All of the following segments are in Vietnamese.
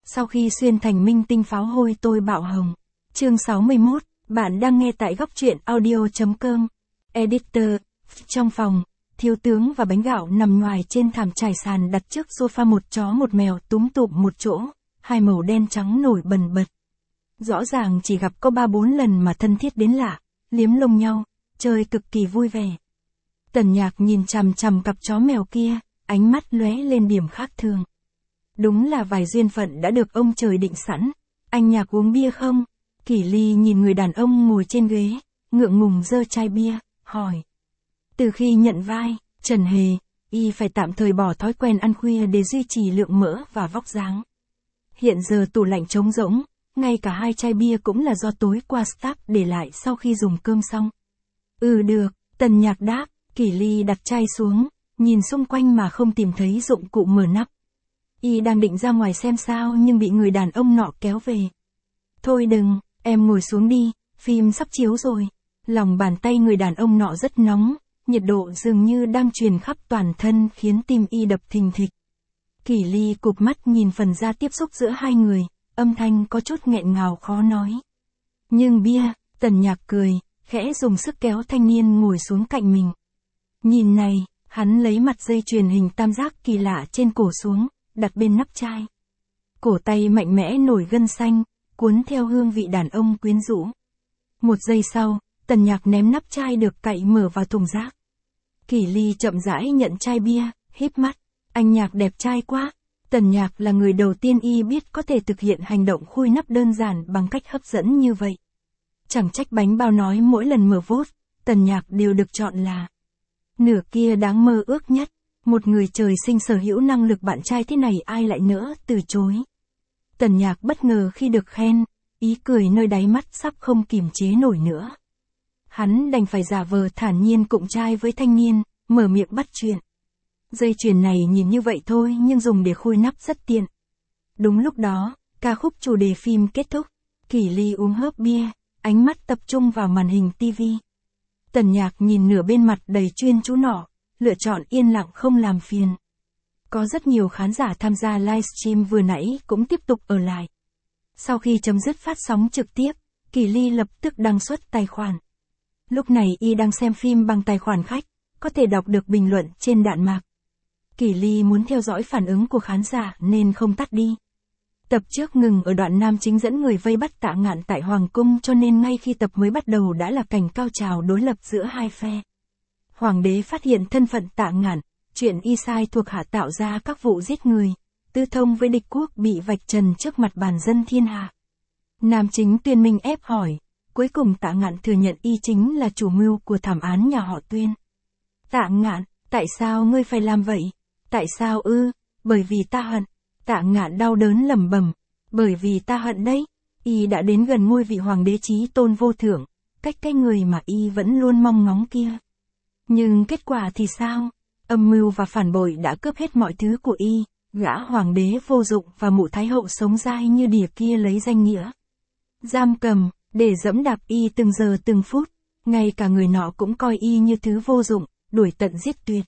Sau khi xuyên thành minh tinh pháo hôi tôi bạo hồng. Chương 61, bạn đang nghe tại góc truyện audio.com. Editor, trong phòng, thiếu tướng và bánh gạo nằm ngoài trên thảm trải sàn đặt trước sofa, một chó một mèo túm tụm một chỗ, hai màu đen trắng nổi bần bật. Rõ ràng chỉ gặp có 3-4 lần mà thân thiết đến lạ, liếm lông nhau, chơi cực kỳ vui vẻ. Tần Nhạc nhìn chằm chằm cặp chó mèo kia, ánh mắt lóe lên điểm khác thường. Đúng là vài duyên phận đã được ông trời định sẵn. Anh Nhạc uống bia không? Kỷ Ly nhìn người đàn ông ngồi trên ghế, ngượng ngùng giơ chai bia, hỏi. Từ khi nhận vai, Trần Hề, y phải tạm thời bỏ thói quen ăn khuya để duy trì lượng mỡ và vóc dáng. Hiện giờ tủ lạnh trống rỗng, ngay cả 2 chai bia cũng là do tối qua staff để lại sau khi dùng cơm xong. Được, Tần Nhạc đáp. Kỷ Ly đặt chai xuống, nhìn xung quanh mà không tìm thấy dụng cụ mở nắp. Y đang định ra ngoài xem sao nhưng bị người đàn ông nọ kéo về. Thôi đừng, em ngồi xuống đi, phim sắp chiếu rồi. Lòng bàn tay người đàn ông nọ rất nóng, nhiệt độ dường như đang truyền khắp toàn thân khiến tim y đập thình thịch. Kỷ Ly cụp mắt nhìn phần da tiếp xúc giữa hai người, âm thanh có chút nghẹn ngào khó nói. Nhưng bia, Tần Nhạc cười, khẽ dùng sức kéo thanh niên ngồi xuống cạnh mình. Nhìn này, hắn lấy mặt dây chuyền hình tam giác kỳ lạ trên cổ xuống, đặt bên nắp chai. Cổ tay mạnh mẽ nổi gân xanh, cuốn theo hương vị đàn ông quyến rũ. Một giây sau, Tần Nhạc ném nắp chai được cậy mở vào thùng rác. Kỷ Ly chậm rãi nhận chai bia, híp mắt. Anh Nhạc đẹp trai quá. Tần Nhạc là người đầu tiên y biết có thể thực hiện hành động khui nắp đơn giản bằng cách hấp dẫn như vậy. Chẳng trách bánh bao nói mỗi lần mở vốt, Tần Nhạc đều được chọn là nửa kia đáng mơ ước nhất. Một người trời sinh sở hữu năng lực bạn trai thế này ai lại nỡ từ chối. Tần Nhạc bất ngờ khi được khen, ý cười nơi đáy mắt sắp không kiềm chế nổi nữa. Hắn đành phải giả vờ thản nhiên cụng trai với thanh niên, mở miệng bắt chuyện. Dây chuyền này nhìn như vậy thôi nhưng dùng để khui nắp rất tiện. Đúng lúc đó, ca khúc chủ đề phim kết thúc. Kỷ Ly uống hớp bia, ánh mắt tập trung vào màn hình tivi. Tần Nhạc nhìn nửa bên mặt đầy chuyên chú nọ, lựa chọn yên lặng không làm phiền. Có rất nhiều khán giả tham gia livestream vừa nãy cũng tiếp tục ở lại. Sau khi chấm dứt phát sóng trực tiếp, Kỷ Ly lập tức đăng xuất tài khoản. Lúc này y đang xem phim bằng tài khoản khách, có thể đọc được bình luận trên đạn mạc. Kỷ Ly muốn theo dõi phản ứng của khán giả nên không tắt đi. Tập trước ngừng ở đoạn nam chính dẫn người vây bắt Tạ Ngạn tại Hoàng cung, cho nên ngay khi tập mới bắt đầu đã là cảnh cao trào đối lập giữa hai phe. Hoàng đế phát hiện thân phận Tạ Ngạn, chuyện y sai thuộc hạ tạo ra các vụ giết người, tư thông với địch quốc bị vạch trần trước mặt bàn dân thiên hạ. Nam chính Tuyên Minh ép hỏi, cuối cùng Tạ Ngạn thừa nhận y chính là chủ mưu của thảm án nhà họ Tuyên. Tạ Ngạn, tại sao ngươi phải làm vậy? Tại sao ư? Bởi vì ta hận. Tạ Ngạn đau đớn lẩm bẩm, bởi vì ta hận đấy. Y đã đến gần ngôi vị hoàng đế chí tôn vô thượng, cách cái người mà y vẫn luôn mong ngóng kia. Nhưng kết quả thì sao? Âm mưu và phản bội đã cướp hết mọi thứ của y, gã hoàng đế vô dụng và mụ thái hậu sống dai như đỉa kia lấy danh nghĩa giam cầm, để dẫm đạp y từng giờ từng phút, ngay cả người nọ cũng coi y như thứ vô dụng, đuổi tận giết tuyệt.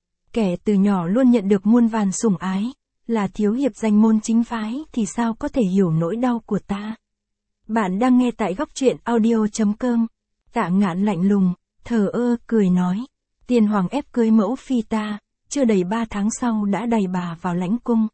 Kẻ từ nhỏ luôn nhận được muôn vàn sủng ái, là thiếu hiệp danh môn chính phái thì sao có thể hiểu nỗi đau của ta. Bạn đang nghe tại góc truyện audio.com. Tạ Ngạn lạnh lùng, thờ ơ cười nói. Tiên hoàng ép cưới mẫu phi ta, chưa đầy 3 tháng sau đã đày bà vào lãnh cung.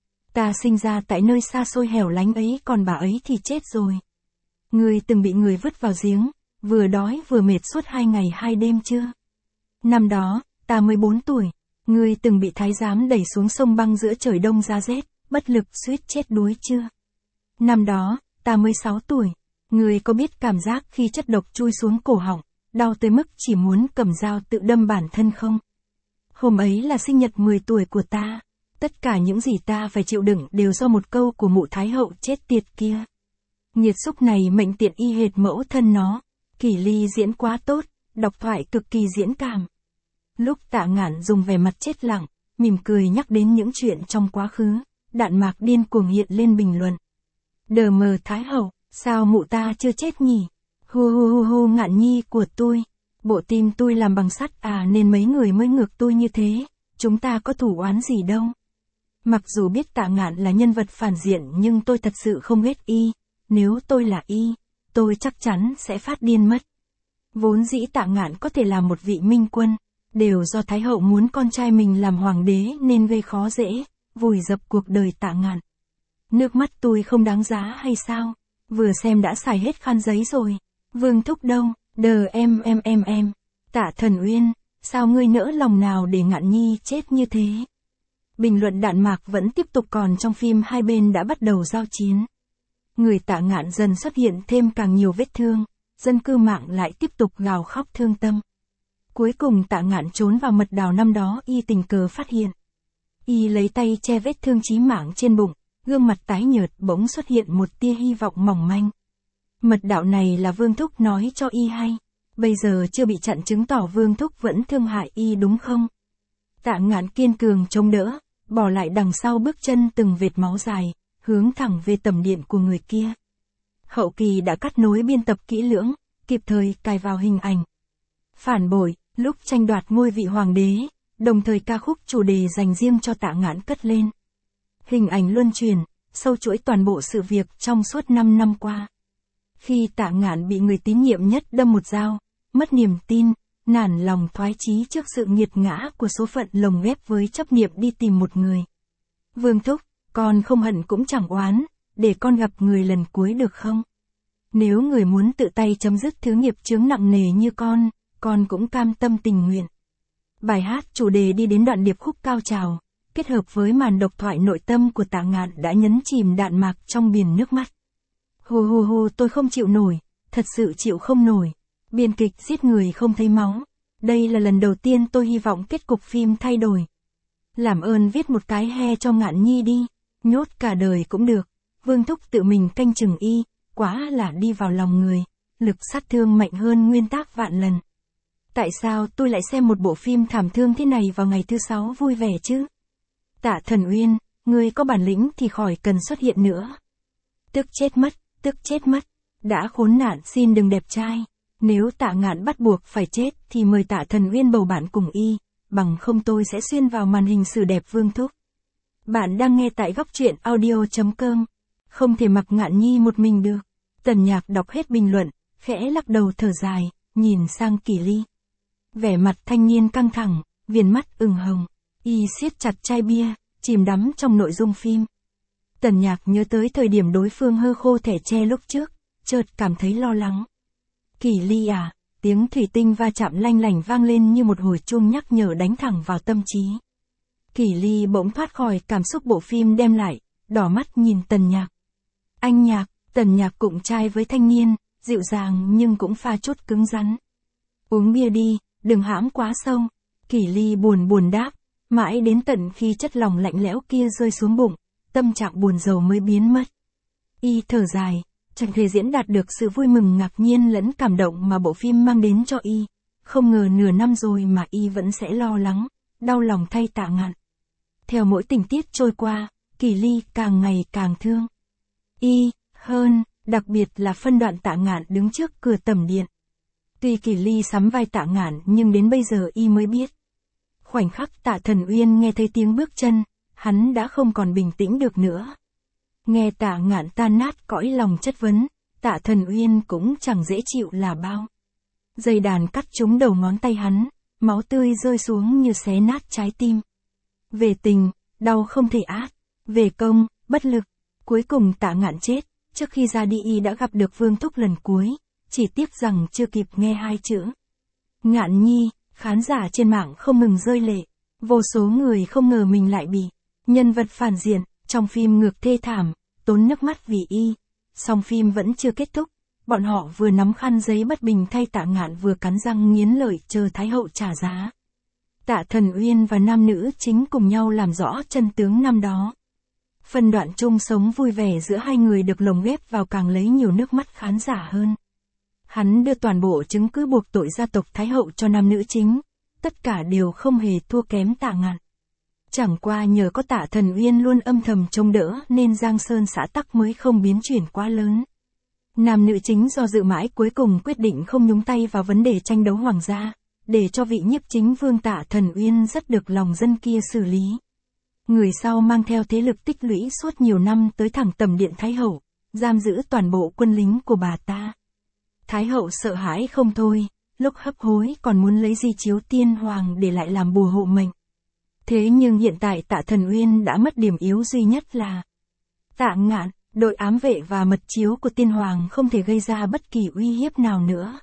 Ta sinh ra tại nơi xa xôi hẻo lánh ấy, còn bà ấy thì chết rồi. Ngươi từng bị người vứt vào giếng, vừa đói vừa mệt suốt 2 ngày 2 đêm chưa? Năm đó, ta 14 tuổi, ngươi từng bị thái giám đẩy xuống sông băng giữa trời đông giá rét, bất lực suýt chết đuối chưa? Năm đó, ta 16 tuổi, ngươi có biết cảm giác khi chất độc chui xuống cổ họng, đau tới mức chỉ muốn cầm dao tự đâm bản thân không? Hôm ấy là sinh nhật 10 tuổi của ta, tất cả những gì ta phải chịu đựng đều do một câu của mụ thái hậu chết tiệt kia. Nghiệt xúc này mệnh tiện y hệt mẫu thân nó. Kỷ Ly diễn quá tốt, đọc thoại cực kỳ diễn cảm. Lúc Tạ Ngạn dùng vẻ mặt chết lặng, mỉm cười nhắc đến những chuyện trong quá khứ, đạn mạc điên cuồng hiện lên bình luận. Đờ mờ thái hậu, sao mụ ta chưa chết nhỉ? Hu hu hu hu, Ngạn nhi của tôi. Bộ tim tôi làm bằng sắt à, nên mấy người mới ngược tôi như thế, chúng ta có thù oán gì đâu. Mặc dù biết Tạ Ngạn là nhân vật phản diện nhưng tôi thật sự không ghét y, nếu tôi là y, tôi chắc chắn sẽ phát điên mất. Vốn dĩ Tạ Ngạn có thể là một vị minh quân, đều do Thái hậu muốn con trai mình làm hoàng đế nên gây khó dễ, vùi dập cuộc đời Tạ Ngạn. Nước mắt tôi không đáng giá hay sao? Vừa xem đã xài hết khăn giấy rồi. Vương thúc đâu? Đờ em. Tạ Thần Uyên, sao ngươi nỡ lòng nào để Ngạn Nhi chết như thế? Bình luận đạn mạc vẫn tiếp tục, còn trong phim hai bên đã bắt đầu giao chiến. Người Tạ Ngạn dần xuất hiện thêm càng nhiều vết thương, dân cư mạng lại tiếp tục gào khóc thương tâm. Cuối cùng Tạ Ngạn trốn vào mật đào năm đó y tình cờ phát hiện. Y lấy tay che vết thương chí mạng trên bụng, gương mặt tái nhợt bỗng xuất hiện một tia hy vọng mỏng manh. Mật đạo này là Vương thúc nói cho y hay. Bây giờ chưa bị chặn chứng tỏ Vương thúc vẫn thương hại y đúng không? Tạ Ngạn kiên cường chống đỡ, bỏ lại đằng sau bước chân từng vệt máu dài, hướng thẳng về tầm điện của người kia. Hậu kỳ đã cắt nối biên tập kỹ lưỡng, kịp thời cài vào hình ảnh. Phản bội, lúc tranh đoạt ngôi vị hoàng đế, đồng thời ca khúc chủ đề dành riêng cho Tạ Ngạn cất lên. Hình ảnh luân truyền, sâu chuỗi toàn bộ sự việc trong suốt 5 năm qua. Khi Tạ Ngạn bị người tín nhiệm nhất đâm một dao, mất niềm tin, nản lòng thoái chí trước sự nghiệt ngã của số phận lồng ghép với chấp niệm đi tìm một người. Vương thúc, con không hận cũng chẳng oán, để con gặp người lần cuối được không? Nếu người muốn tự tay chấm dứt thứ nghiệp chướng nặng nề như con cũng cam tâm tình nguyện. Bài hát chủ đề đi đến đoạn điệp khúc cao trào, kết hợp với màn độc thoại nội tâm của Tạ Ngạn đã nhấn chìm đạn mạc trong biển nước mắt. Hù tôi không chịu nổi, thật sự chịu không nổi. Biên kịch giết người không thấy máu. Đây là lần đầu tiên tôi hy vọng kết cục phim thay đổi. Làm ơn viết một cái he cho Ngạn Nhi đi, nhốt cả đời cũng được. Vương thúc tự mình canh chừng y, quá là đi vào lòng người, lực sát thương mạnh hơn nguyên tác vạn lần. Tại sao tôi lại xem một bộ phim thảm thương thế này vào ngày thứ 6 vui vẻ chứ? Tạ Thần Uyên, ngươi có bản lĩnh thì khỏi cần xuất hiện nữa. Tức chết mất, đã khốn nạn xin đừng đẹp trai. Nếu Tạ Ngạn bắt buộc phải chết thì mời Tạ Thần Uyên bầu bạn cùng y, bằng không tôi sẽ xuyên vào màn hình xử đẹp Vương thúc. Bạn đang nghe tại góc truyện audio.com. Không thể mặc Ngạn Nhi một mình được. Tần Nhạc đọc hết bình luận, khẽ lắc đầu thở dài, nhìn sang Kỷ Ly. Vẻ mặt thanh niên căng thẳng, viền mắt ửng hồng, y siết chặt chai bia, chìm đắm trong nội dung phim. Tần Nhạc nhớ tới thời điểm đối phương hơ khô thẻ tre lúc trước, chợt cảm thấy lo lắng. Kỷ Ly à, tiếng thủy tinh va chạm lanh lảnh vang lên như một hồi chuông nhắc nhở đánh thẳng vào tâm trí. Kỷ Ly bỗng thoát khỏi cảm xúc bộ phim đem lại, đỏ mắt nhìn Tần Nhạc. Anh Nhạc, Tần Nhạc cụng trai với thanh niên, dịu dàng nhưng cũng pha chút cứng rắn. Uống bia đi, đừng hãm quá sâu. Kỷ Ly buồn đáp, mãi đến tận khi chất lỏng lạnh lẽo kia rơi xuống bụng, tâm trạng buồn rầu mới biến mất. Y thở dài, chẳng thể diễn đạt được sự vui mừng ngạc nhiên lẫn cảm động mà bộ phim mang đến cho y. Không ngờ nửa năm rồi mà y vẫn sẽ lo lắng, đau lòng thay Tạ Ngạn. Theo mỗi tình tiết trôi qua, Kỷ Ly càng ngày càng thương y hơn, đặc biệt là phân đoạn Tạ Ngạn đứng trước cửa tẩm điện. Tuy Kỷ Ly sắm vai Tạ Ngạn nhưng đến bây giờ y mới biết. Khoảnh khắc Tạ Thần Uyên nghe thấy tiếng bước chân, hắn đã không còn bình tĩnh được nữa. Nghe Tạ Ngạn tan nát cõi lòng chất vấn, Tạ Thần Uyên cũng chẳng dễ chịu là bao. Dây đàn cắt trúng đầu ngón tay hắn, máu tươi rơi xuống như xé nát trái tim. Về tình, đau không thể át. Về công, bất lực. Cuối cùng Tạ Ngạn chết, trước khi ra đi y đã gặp được Vương thúc lần cuối, chỉ tiếc rằng chưa kịp nghe hai chữ Ngạn Nhi. Khán giả trên mạng không ngừng rơi lệ. Vô số người không ngờ mình lại bị nhân vật phản diện trong phim ngược thê thảm, tốn nước mắt vì y. Song phim vẫn chưa kết thúc, bọn họ vừa nắm khăn giấy bất bình thay Tạ Ngạn vừa cắn răng nghiến lợi chờ Thái hậu trả giá. Tạ Thần Uyên và nam nữ chính cùng nhau làm rõ chân tướng năm đó. Phân đoạn chung sống vui vẻ giữa hai người được lồng ghép vào càng lấy nhiều nước mắt khán giả hơn. Hắn đưa toàn bộ chứng cứ buộc tội gia tộc Thái hậu cho nam nữ chính, tất cả đều không hề thua kém Tạ Ngạn. Chẳng qua nhờ có Tạ Thần Uyên luôn âm thầm trông đỡ nên Giang Sơn xã tắc mới không biến chuyển quá lớn. Nam nữ chính do dự mãi cuối cùng quyết định không nhúng tay vào vấn đề tranh đấu hoàng gia, để cho vị nhiếp chính vương Tạ Thần Uyên rất được lòng dân kia xử lý. Người sau mang theo thế lực tích lũy suốt nhiều năm tới thẳng tầm điện Thái Hậu, giam giữ toàn bộ quân lính của bà ta. Thái Hậu sợ hãi không thôi, lúc hấp hối còn muốn lấy di chiếu tiên hoàng để lại làm bùa hộ mệnh. Thế nhưng hiện tại Tạ Thần Uyên đã mất điểm yếu duy nhất là Tạ Ngạn, đội ám vệ và mật chiếu của tiên hoàng không thể gây ra bất kỳ uy hiếp nào nữa.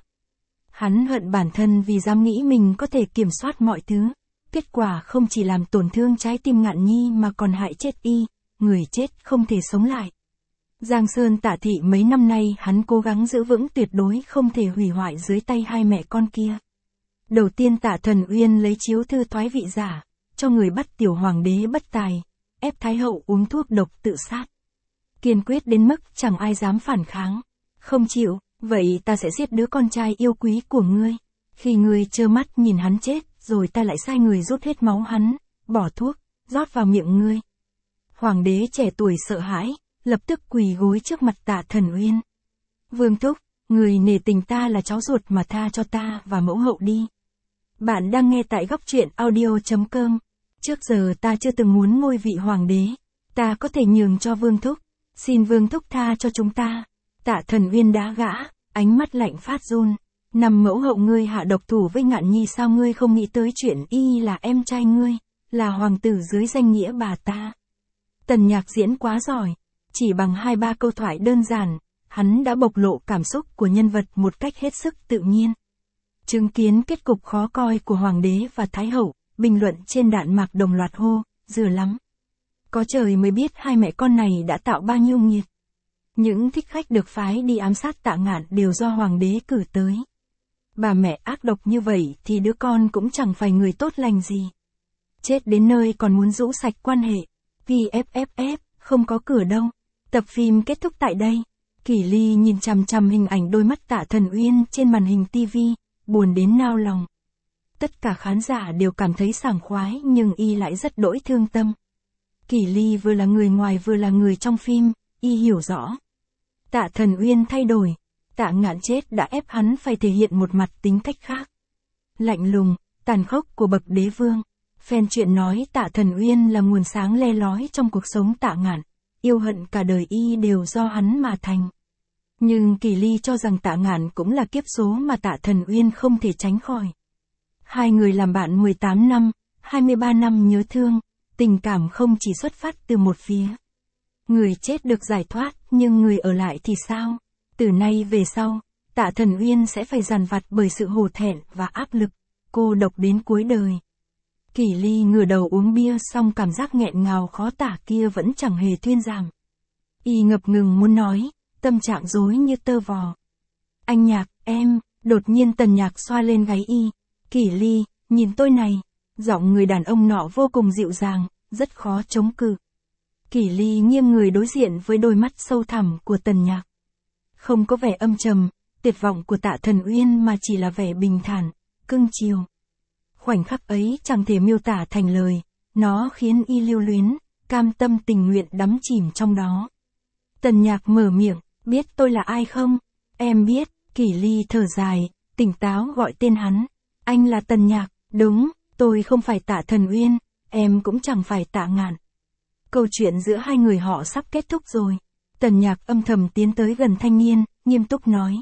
Hắn hận bản thân vì dám nghĩ mình có thể kiểm soát mọi thứ. Kết quả không chỉ làm tổn thương trái tim Ngạn Nhi mà còn hại chết y, người chết không thể sống lại. Giang Sơn Tạ Thị mấy năm nay hắn cố gắng giữ vững tuyệt đối không thể hủy hoại dưới tay hai mẹ con kia. Đầu tiên Tạ Thần Uyên lấy chiếu thư thoái vị giả, cho người bắt tiểu hoàng đế bất tài, ép Thái Hậu uống thuốc độc tự sát. Kiên quyết đến mức chẳng ai dám phản kháng. Không chịu, vậy ta sẽ giết đứa con trai yêu quý của ngươi. Khi ngươi trơ mắt nhìn hắn chết, rồi ta lại sai người rút hết máu hắn, bỏ thuốc, rót vào miệng ngươi. Hoàng đế trẻ tuổi sợ hãi, lập tức quỳ gối trước mặt Tạ Thần Uyên. Vương thúc, người nể tình ta là cháu ruột mà tha cho ta và mẫu hậu đi. Bạn đang nghe tại góc truyện audio.com. Trước giờ ta chưa từng muốn ngôi vị hoàng đế. Ta có thể nhường cho vương thúc. Xin vương thúc tha cho chúng ta. Tạ Thần Uyên đá gã, ánh mắt lạnh phát run. Nằm mẫu hậu ngươi hạ độc thủ với Ngạn Nhi, sao ngươi không nghĩ tới chuyện y là em trai ngươi, là hoàng tử dưới danh nghĩa bà ta. Tần Nhạc diễn quá giỏi. Chỉ bằng 2-3 câu thoại đơn giản, hắn đã bộc lộ cảm xúc của nhân vật một cách hết sức tự nhiên. Chứng kiến kết cục khó coi của hoàng đế và thái hậu, bình luận trên đạn mạc đồng loạt hô, dừa lắm. Có trời mới biết hai mẹ con này đã tạo bao nhiêu nghiệt. Những thích khách được phái đi ám sát Tạ Ngạn đều do hoàng đế cử tới. Bà mẹ ác độc như vậy thì đứa con cũng chẳng phải người tốt lành gì. Chết đến nơi còn muốn rũ sạch quan hệ. VFFF, không có cửa đâu. Tập phim kết thúc tại đây. Kỷ Ly nhìn chằm chằm hình ảnh đôi mắt Tạ Thần Uyên trên màn hình TV, buồn đến nao lòng. Tất cả khán giả đều cảm thấy sảng khoái nhưng y lại rất đỗi thương tâm. Kỷ Ly vừa là người ngoài vừa là người trong phim, y hiểu rõ. Tạ Thần Uyên thay đổi, Tạ Ngạn chết đã ép hắn phải thể hiện một mặt tính cách khác. Lạnh lùng, tàn khốc của bậc đế vương. Fan chuyện nói Tạ Thần Uyên là nguồn sáng le lói trong cuộc sống Tạ Ngạn. Yêu hận cả đời y đều do hắn mà thành. Nhưng Kỷ Ly cho rằng Tạ Ngạn cũng là kiếp số mà Tạ Thần Uyên không thể tránh khỏi. Hai người làm bạn 18 năm, 23 năm nhớ thương, tình cảm không chỉ xuất phát từ một phía. Người chết được giải thoát, nhưng người ở lại thì sao? Từ nay về sau, Tạ Thần Uyên sẽ phải dằn vặt bởi sự hổ thẹn và áp lực, cô độc đến cuối đời. Kỷ Ly ngửa đầu uống bia xong cảm giác nghẹn ngào khó tả kia vẫn chẳng hề thuyên giảm. Y ngập ngừng muốn nói, tâm trạng rối như tơ vò. Anh Nhạc, em, đột nhiên Tần Nhạc xoa lên gáy y. Kỷ Ly, nhìn tôi này. Giọng người đàn ông nọ vô cùng dịu dàng, rất khó chống cự. Kỷ Ly nghiêng người đối diện với đôi mắt sâu thẳm của Tần Nhạc. Không có vẻ âm trầm, tuyệt vọng của Tạ Thần Uyên mà chỉ là vẻ bình thản, cưng chiều. Khoảnh khắc ấy chẳng thể miêu tả thành lời, nó khiến y lưu luyến, cam tâm tình nguyện đắm chìm trong đó. Tần Nhạc mở miệng, biết tôi là ai không? Em biết. Kỷ Ly thở dài, tỉnh táo gọi tên hắn. Anh là Tần Nhạc, đúng, tôi không phải Tạ Thần Uyên, em cũng chẳng phải Tạ Ngạn. Câu chuyện giữa hai người họ sắp kết thúc rồi. Tần Nhạc âm thầm tiến tới gần thanh niên, nghiêm túc nói.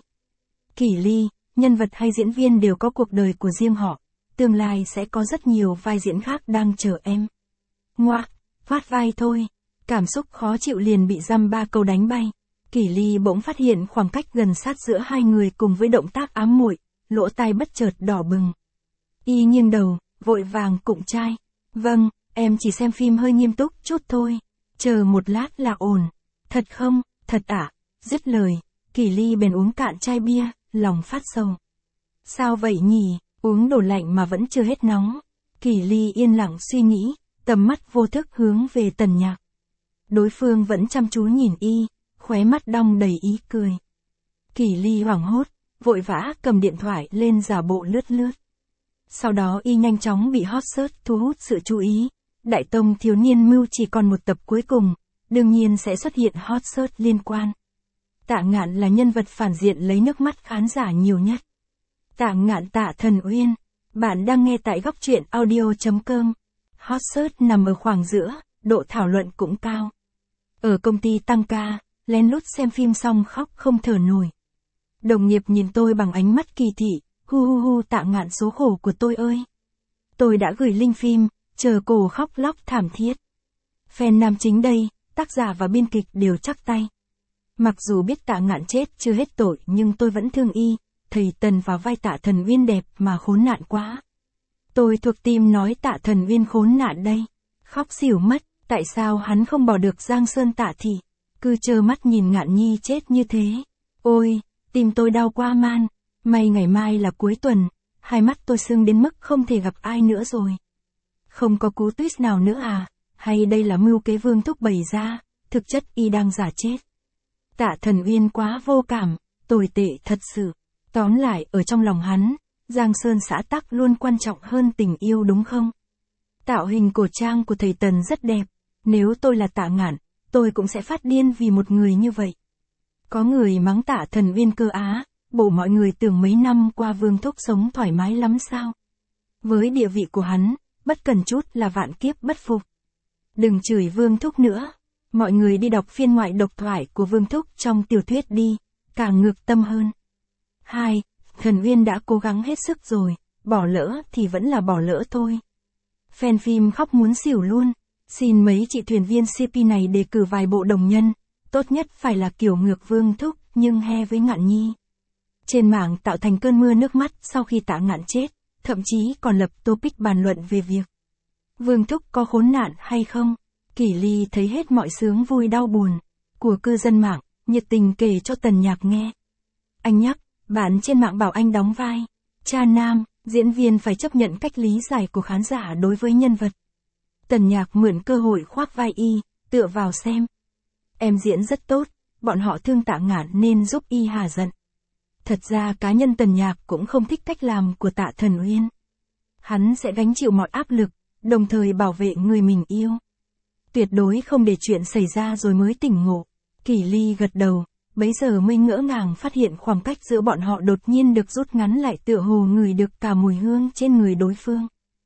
Kỷ Ly, nhân vật hay diễn viên đều có cuộc đời của riêng họ. Tương lai sẽ có rất nhiều vai diễn khác đang chờ em. Ngoác, phát vai thôi. Cảm xúc khó chịu liền bị dăm ba câu đánh bay. Kỷ Ly bỗng phát hiện khoảng cách gần sát giữa hai người cùng với động tác ám muội, lỗ tai bất chợt đỏ bừng. Y nghiêng đầu, vội vàng cụng trai. Vâng, em chỉ xem phim hơi nghiêm túc chút thôi. Chờ một lát là ổn. Thật không, thật ạ. Dứt lời, Kỷ Ly bèn uống cạn chai bia, lòng phát sầu. Sao vậy nhỉ, uống đồ lạnh mà vẫn chưa hết nóng. Kỷ Ly yên lặng suy nghĩ, tầm mắt vô thức hướng về Tần Nhạc. Đối phương vẫn chăm chú nhìn y, khóe mắt đong đầy ý cười. Kỷ Ly hoảng hốt, vội vã cầm điện thoại lên giả bộ lướt lướt. Sau đó y nhanh chóng bị hot search thu hút sự chú ý. Đại Tông Thiếu Niên Mưu chỉ còn một tập cuối cùng, đương nhiên sẽ xuất hiện hot search liên quan. Tạ Ngạn là nhân vật phản diện lấy nước mắt khán giả nhiều nhất. Tạ Ngạn Tạ Thần Uyên. Bạn đang nghe tại góc truyện audio.com. Hot search nằm ở khoảng giữa, độ thảo luận cũng cao. Ở công ty tăng ca, lén lút xem phim xong khóc không thở nổi. Đồng nghiệp nhìn tôi bằng ánh mắt kỳ thị, hu hu hu Tạ Ngạn số khổ của tôi ơi. Tôi đã gửi link phim, chờ cô khóc lóc thảm thiết. Fan nam chính đây, tác giả và biên kịch đều chắc tay. Mặc dù biết Tạ Ngạn chết chưa hết tội nhưng tôi vẫn thương y, thầy Tần vào vai Tạ Thần Uyên đẹp mà khốn nạn quá. Tôi thuộc team nói Tạ Thần Uyên khốn nạn đây. Khóc xỉu mất, tại sao hắn không bỏ được Giang Sơn Tạ Thị, cứ trơ mắt nhìn Ngạn Nhi chết như thế. Ôi, tim tôi đau quá man, may ngày mai là cuối tuần, hai mắt tôi sưng đến mức không thể gặp ai nữa rồi. Không có cú twist nào nữa à, hay đây là mưu kế Vương Thúc bày ra, thực chất y đang giả chết. Tạ Thần Uyên quá vô cảm, tồi tệ thật sự. Tóm lại ở trong lòng hắn, Giang Sơn xã tắc luôn quan trọng hơn tình yêu đúng không? Tạo hình cổ trang của thầy Tần rất đẹp, nếu tôi là Tạ Ngạn, tôi cũng sẽ phát điên vì một người như vậy. Có người mắng Tạ Thần Uyên cơ á, bộ mọi người tưởng mấy năm qua Vương Thúc sống thoải mái lắm sao? Với địa vị của hắn, bất cần chút là vạn kiếp bất phục. Đừng chửi Vương Thúc nữa, mọi người đi đọc phiên ngoại độc thoại của Vương Thúc trong tiểu thuyết đi, càng ngược tâm hơn. 2. Thần Uyên đã cố gắng hết sức rồi, bỏ lỡ thì vẫn là bỏ lỡ thôi. Fan phim khóc muốn xỉu luôn, xin mấy chị thuyền viên CP này đề cử vài bộ đồng nhân, tốt nhất phải là kiểu ngược Vương Thúc nhưng he với Ngạn Nhi. Trên mạng tạo thành cơn mưa nước mắt sau khi Tạ Ngạn chết, thậm chí còn lập topic bàn luận về việc Vương Thúc có khốn nạn hay không. Kỷ Ly thấy hết mọi sướng vui đau buồn của cư dân mạng, nhiệt tình kể cho Tần Nhạc nghe. Anh nhắc, bạn trên mạng bảo anh đóng vai cha nam, diễn viên phải chấp nhận cách lý giải của khán giả đối với nhân vật. Tần Nhạc mượn cơ hội khoác vai y, tựa vào xem. Em diễn rất tốt, bọn họ thương Tạ Ngạn nên giúp y hả giận. Thật ra cá nhân Tần Nhạc cũng không thích cách làm của Tạ Thần Uyên. Hắn sẽ gánh chịu mọi áp lực, đồng thời bảo vệ người mình yêu. Tuyệt đối không để chuyện xảy ra rồi mới tỉnh ngộ. Kỷ Ly gật đầu, bấy giờ mới ngỡ ngàng phát hiện khoảng cách giữa bọn họ đột nhiên được rút ngắn lại, tựa hồ ngửi được cả mùi hương trên người đối phương.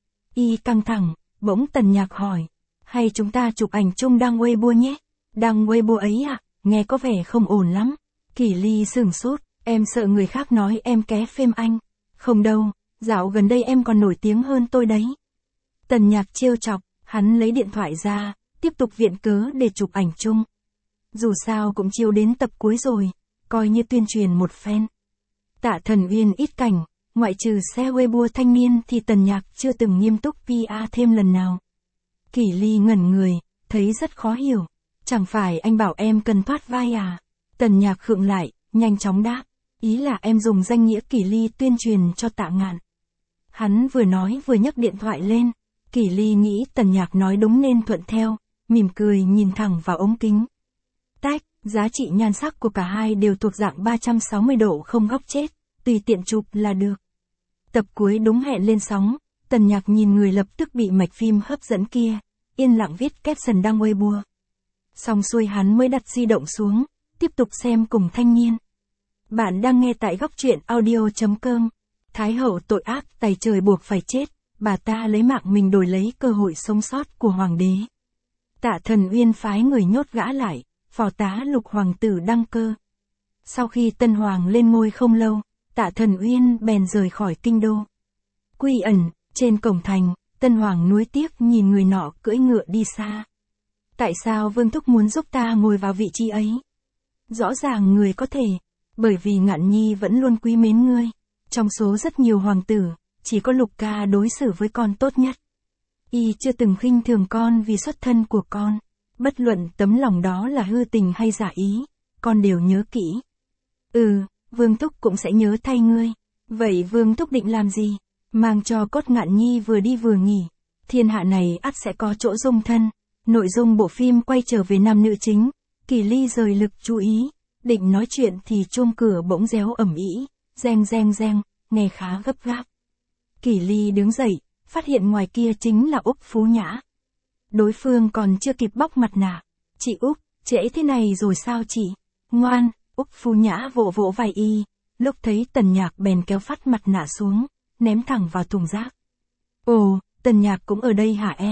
Y căng thẳng, bỗng Tần Nhạc hỏi, hay chúng ta chụp ảnh chung đăng Weibo nhé? Đăng Weibo ấy à, nghe có vẻ không ổn lắm. Kỷ Ly sửng sốt, em sợ người khác nói em ké phêm anh. Không đâu, dạo gần đây em còn nổi tiếng hơn tôi đấy. Tần Nhạc trêu chọc, hắn lấy điện thoại ra, tiếp tục viện cớ để chụp ảnh chung. Dù sao cũng chiếu đến tập cuối rồi, coi như tuyên truyền một phen. Tạ Thần Uyên ít cảnh, ngoại trừ xe Weibo thanh niên thì Tần Nhạc chưa từng nghiêm túc PR thêm lần nào. Kỷ Ly ngẩn người, thấy rất khó hiểu. Chẳng phải anh bảo em cần thoát vai à? Tần Nhạc khựng lại, nhanh chóng đáp. Ý là em dùng danh nghĩa Kỷ Ly tuyên truyền cho Tạ Ngạn. Hắn vừa nói vừa nhấc điện thoại lên. Kỷ Ly nghĩ Tần Nhạc nói đúng nên thuận theo, mỉm cười nhìn thẳng vào ống kính. Tách, giá trị nhan sắc của cả hai đều thuộc dạng 360 độ không góc chết, tùy tiện chụp là được. Tập cuối đúng hẹn lên sóng, Tần Nhạc nhìn người lập tức bị mạch phim hấp dẫn kia, yên lặng viết caption đăng Weibo. Xong xuôi hắn mới đặt di động xuống, tiếp tục xem cùng thanh niên. Bạn đang nghe tại góc truyện audio.com. Thái hậu tội ác tày trời buộc phải chết, bà ta lấy mạng mình đổi lấy cơ hội sống sót của hoàng đế. Tạ Thần Uyên phái người nhốt gã lại, phò tá Lục hoàng tử đăng cơ. Sau khi Tân Hoàng lên ngôi không lâu, Tạ Thần Uyên bèn rời khỏi kinh đô. Quy ẩn, trên cổng thành, Tân Hoàng nuối tiếc nhìn người nọ cưỡi ngựa đi xa. Tại sao Vương Thúc muốn giúp ta ngồi vào vị trí ấy? Rõ ràng người có thể, bởi vì Ngạn Nhi vẫn luôn quý mến ngươi. Trong số rất nhiều hoàng tử, chỉ có Lục ca đối xử với con tốt nhất. Y chưa từng khinh thường con vì xuất thân của con. Bất luận tấm lòng đó là hư tình hay giả ý, con đều nhớ kỹ. Vương Thúc cũng sẽ nhớ thay ngươi. Vậy Vương Thúc định làm gì? Mang cho cốt Ngạn Nhi vừa đi vừa nghỉ. Thiên hạ này ắt sẽ có chỗ dung thân. Nội dung bộ phim quay trở về nam nữ chính. Kỷ Ly rời lực chú ý. Định nói chuyện thì chuông cửa bỗng réo ầm ĩ, reng reng reng, nghe khá gấp gáp. Kỷ Ly đứng dậy, phát hiện ngoài kia chính là Úc Phú Nhã. Đối phương còn chưa kịp bóc mặt nạ. Chị Úc, trễ thế này rồi sao chị? Ngoan, Úc Phú Nhã vỗ vỗ vai y, lúc thấy Tần Nhạc bèn kéo phát mặt nạ xuống, ném thẳng vào thùng rác. Ồ, Tần Nhạc cũng ở đây hả em?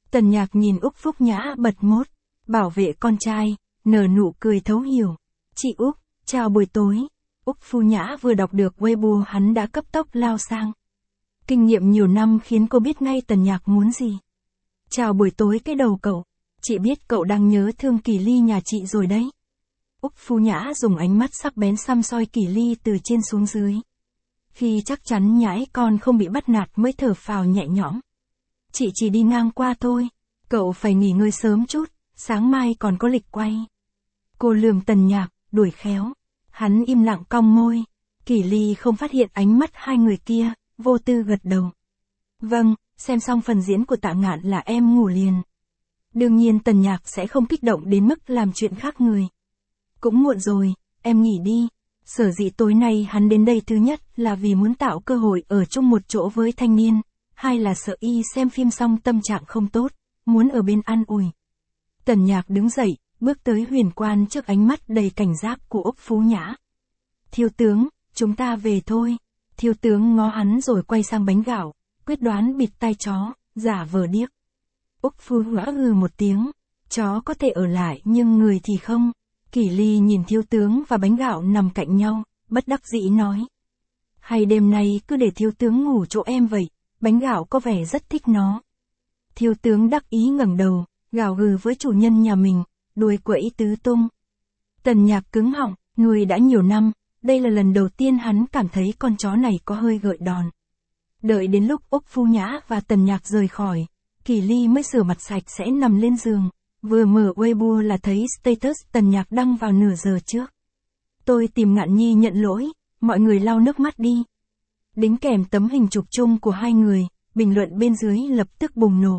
Tần Nhạc nhìn Úc Phúc Nhã bật mốt, bảo vệ con trai, nở nụ cười thấu hiểu. Chị Úc, chào buổi tối. Úc Phú Nhã vừa đọc được Weibo hắn đã cấp tốc lao sang. Kinh nghiệm nhiều năm khiến cô biết ngay Tần Nhạc muốn gì. Chào buổi tối cái đầu cậu. Chị biết cậu đang nhớ thương Kỳ Ly nhà chị rồi đấy. Úc Phú Nhã dùng ánh mắt sắc bén săm soi Kỳ Ly từ trên xuống dưới. Khi chắc chắn nhãi con không bị bắt nạt mới thở phào nhẹ nhõm. Chị chỉ đi ngang qua thôi. Cậu phải nghỉ ngơi sớm chút, sáng mai còn có lịch quay. Cô lườm Tần Nhạc, đuổi khéo. Hắn im lặng cong môi. Kỳ Ly không phát hiện ánh mắt hai người kia, vô tư gật đầu. Vâng, xem xong phần diễn của Tạ Ngạn là em ngủ liền. Đương nhiên Tần Nhạc sẽ không kích động đến mức làm chuyện khác người. Cũng muộn rồi, em nghỉ đi. Sở dĩ tối nay hắn đến đây thứ nhất là vì muốn tạo cơ hội ở chung một chỗ với thanh niên, hai là sợ y xem phim xong tâm trạng không tốt, muốn ở bên an ủi. Tần Nhạc đứng dậy, bước tới Huyền Quan trước ánh mắt đầy cảnh giác của Úc Phú Nhã. Thiếu tướng, chúng ta về thôi. Thiếu tướng ngó hắn rồi quay sang bánh gạo, quyết đoán bịt tai chó, giả vờ điếc. Úc Phú Nhã một tiếng, chó có thể ở lại nhưng người thì không. Kỳ Ly nhìn thiếu tướng và bánh gạo nằm cạnh nhau, bất đắc dĩ nói. Hay đêm nay cứ để thiếu tướng ngủ chỗ em vậy, bánh gạo có vẻ rất thích nó. Thiếu tướng đắc ý ngẩng đầu, gào gừ với chủ nhân nhà mình, đuôi quẫy tứ tung. Tần Nhạc cứng họng, nuôi đã nhiều năm, đây là lần đầu tiên hắn cảm thấy con chó này có hơi gợi đòn. Đợi đến lúc Úc Phú Nhã và Tần Nhạc rời khỏi, Kỳ Ly mới rửa mặt sạch sẽ nằm lên giường. Vừa mở Weibo là thấy status Tần Nhạc đăng vào nửa giờ trước. Tôi tìm Ngạn Nhi nhận lỗi, mọi người lau nước mắt đi. Đính kèm tấm hình chụp chung của hai người, bình luận bên dưới lập tức bùng nổ.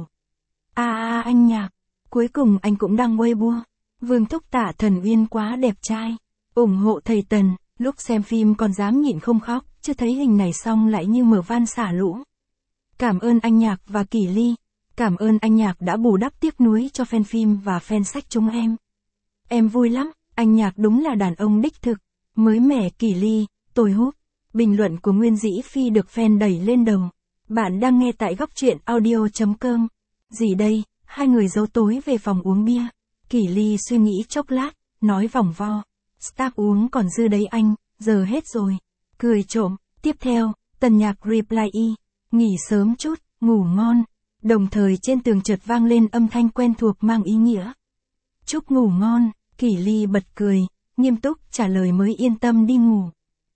Anh Nhạc, cuối cùng anh cũng đăng Weibo. Vương thúc Tạ Thần Uyên quá đẹp trai. Ủng hộ thầy Tần, lúc xem phim còn dám nhịn không khóc, chưa thấy hình này xong lại như mở van xả lũ. Cảm ơn anh Nhạc và Kỳ Ly. Cảm ơn anh Nhạc đã bù đắp tiếc nuối cho fan phim và fan sách chúng em. Em vui lắm, anh Nhạc đúng là đàn ông đích thực. Mới mẻ Kỳ Ly, tôi hút. Bình luận của Nguyên Dĩ Phi được fan đẩy lên đầu. Bạn đang nghe tại góc truyện audio.com. Gì đây, hai người giấu tối về phòng uống bia. Kỳ Ly suy nghĩ chốc lát, nói vòng vo. Staff uống còn dư đấy anh, giờ hết rồi. Cười trộm, tiếp theo, Tần Nhạc reply y. Nghỉ sớm chút, ngủ ngon. Đồng thời trên tường chợt vang lên âm thanh quen thuộc mang ý nghĩa. Chúc ngủ ngon, Kỳ Ly bật cười, nghiêm túc trả lời mới yên tâm đi ngủ.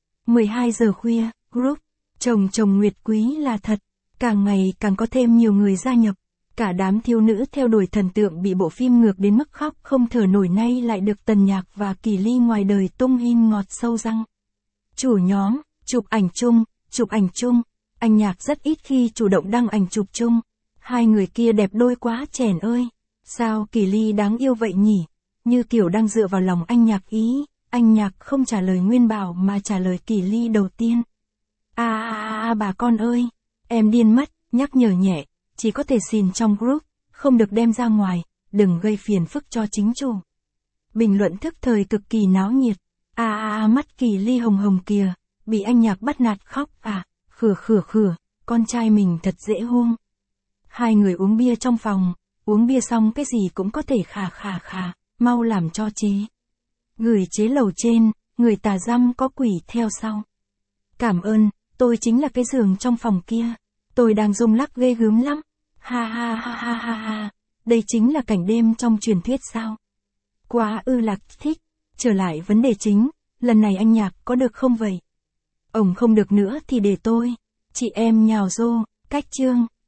12 giờ khuya, group, chồng Nguyệt Quý là thật, càng ngày càng có thêm nhiều người gia nhập. Cả đám thiếu nữ theo đuổi thần tượng bị bộ phim ngược đến mức khóc không thở nổi nay lại được Tần Nhạc và Kỳ Ly ngoài đời tung hin ngọt sâu răng. Chủ nhóm, chụp ảnh chung, anh Nhạc rất ít khi chủ động đăng ảnh chụp chung. Hai người kia đẹp đôi quá chèn ơi. Sao Kỳ Ly đáng yêu vậy nhỉ? Như kiểu đang dựa vào lòng anh Nhạc ý. Anh Nhạc không trả lời Nguyên Bảo mà trả lời Kỳ Ly đầu tiên. Bà con ơi. Em điên mất, nhắc nhở nhẹ. Chỉ có thể xìn trong group, không được đem ra ngoài. Đừng gây phiền phức cho chính chủ. Bình luận thức thời cực kỳ náo nhiệt. Mắt Kỳ Ly hồng hồng kìa. Bị anh Nhạc bắt nạt khóc à. Khửa. Con trai mình thật dễ hung. Hai người uống bia trong phòng, uống bia xong cái gì cũng có thể khà, mau làm cho chế. Gửi chế lầu trên, người tà dăm có quỷ theo sau. Cảm ơn, tôi chính là cái giường trong phòng kia. Tôi đang rung lắc ghê gớm lắm. Ha. Đây chính là cảnh đêm trong truyền thuyết sao? Quá lạc thích. Trở lại vấn đề chính, lần này anh Nhạc có được không vậy? Ông không được nữa thì để tôi. Chị em nhào rô, cách chương.